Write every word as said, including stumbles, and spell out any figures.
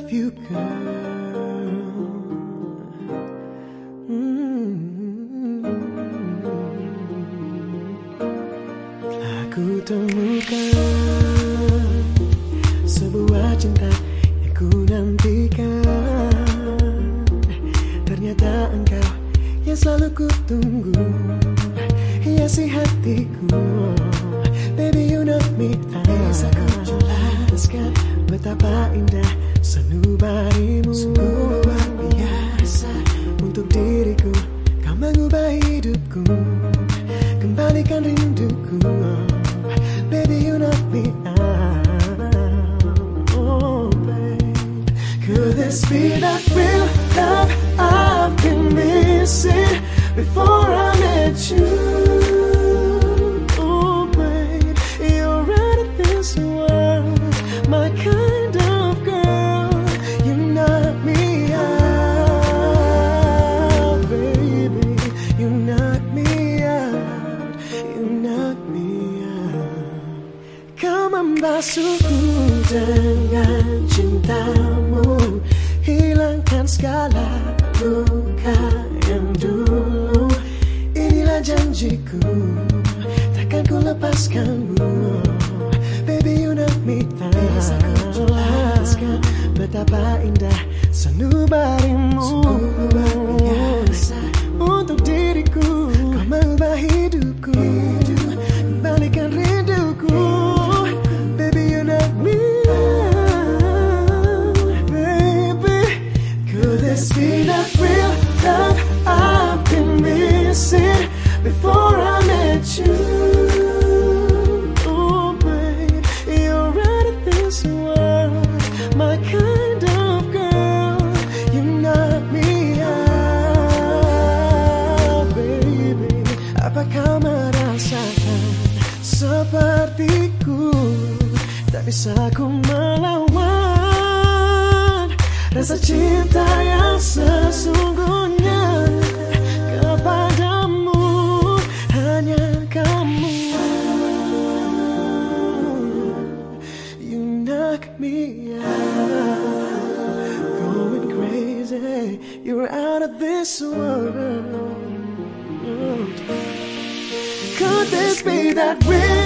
love you, girl. Mm-hmm. Telah ku temukan sebuah cinta yang ku nantikan. Ternyata engkau yang selalu ku tunggu, hiasi hatiku. Baby, you know me. Tak bisa ku jelaskan betapa indah sanubarimu. Sungguh luar biasa untuk diriku. Kau mengubah hidupku, kembalikan rinduku. Baby, you know me. Oh, babe. Could this be that real love I've been missing before I met you? Oh, babe, you're out of this world, my kind of girl. You knock me out, baby. You knock me out, you knock me out. Kau membasuhku dengan cintamu, hilangkan segala luka yang dulu. Inilah janjiku, takkan ku lepaskanmu. Baby, you know me. Tak bisa ku jelaskan betapa indah sanubarimu. Sungguh luar biasa untuk diriku. Kau mengubah hidupku, kembalikan rinduku. Baby, you know me. Baby, could this be that real love I've been missing before I met you? Oh, babe, you're out of this world, my kind of girl. You knock me out, baby. Apa kau merasakan sepertiku? Tak bisa ku melawan rasa cinta yang sesungguhnya kepadamu. Hanya kamu. You knock me out, going crazy. You're out of this world. Could this be that real